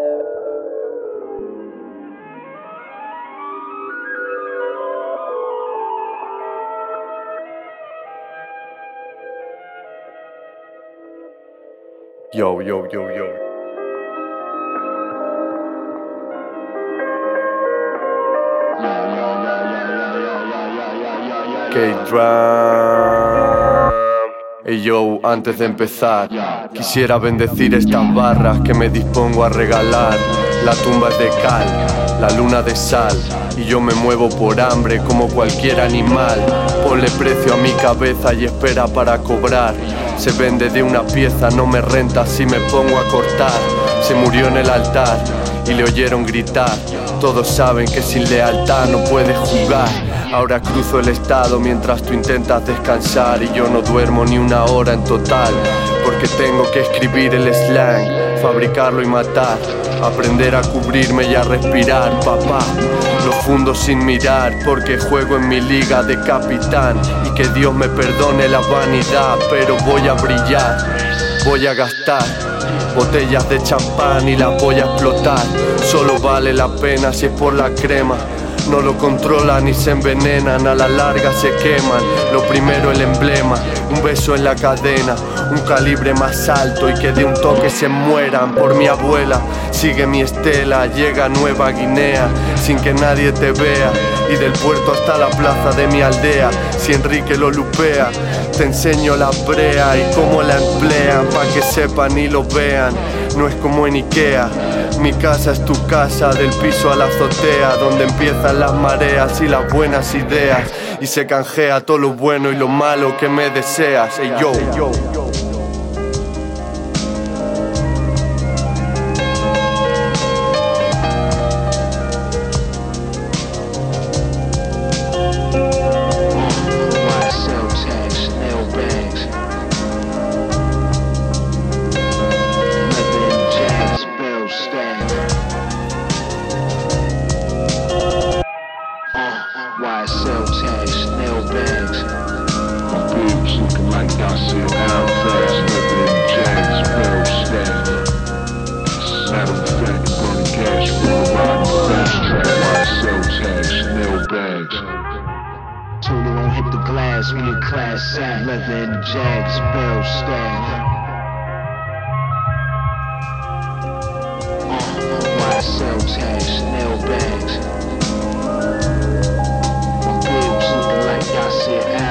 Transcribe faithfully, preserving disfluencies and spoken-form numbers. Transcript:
Yo, yo, yo, yo. K-Drum. Hey yo, antes de empezar, quisiera bendecir estas barras que me dispongo a regalar. La tumba es de cal, la luna de sal, y yo me muevo por hambre como cualquier animal. Ponle precio a mi cabeza y espera para cobrar. Se vende de una pieza, no me renta si me pongo a cortar. Se murió en el altar y le oyeron gritar. Todos saben que sin lealtad no puedes jugar. Ahora cruzo el estado mientras tú intentas descansar, y yo no duermo ni una hora en total, porque tengo que escribir el slang, fabricarlo y matar, aprender a cubrirme y a respirar, papá. Lo fundo sin mirar porque juego en mi liga de capitán, y que Dios me perdone la vanidad, pero voy a brillar, voy a gastar botellas de champán y las voy a explotar. Solo vale la pena si es por la crema. No lo controlan ni se envenenan, a la larga se queman. Lo primero el emblema, un beso en la cadena, un calibre más alto y que de un toque se mueran. Por mi abuela, sigue mi estela, llega a Nueva Guinea sin que nadie te vea, y del puerto hasta la plaza de mi aldea. Si Enrique lo lupea, te enseño la brea y cómo la emplean, pa' que sepan y lo vean. No es como en Ikea, mi casa es tu casa, del piso a la azotea, donde empiezan las mareas y las buenas ideas, y se canjea todo lo bueno y lo malo que me deseas. Hey yo, yo, yo. Y S L tags, Chanel bags. My boobs looking like Garcia Alvarez, living in Jags, Bell stack. Matter of fact, burning cash for a ride on fast track. Y S L tags, Chanel bags. Told her won't hit the glass, we in class act. Leather in the Jags, Bell stack. Y S L tags, Chanel bags. Garcia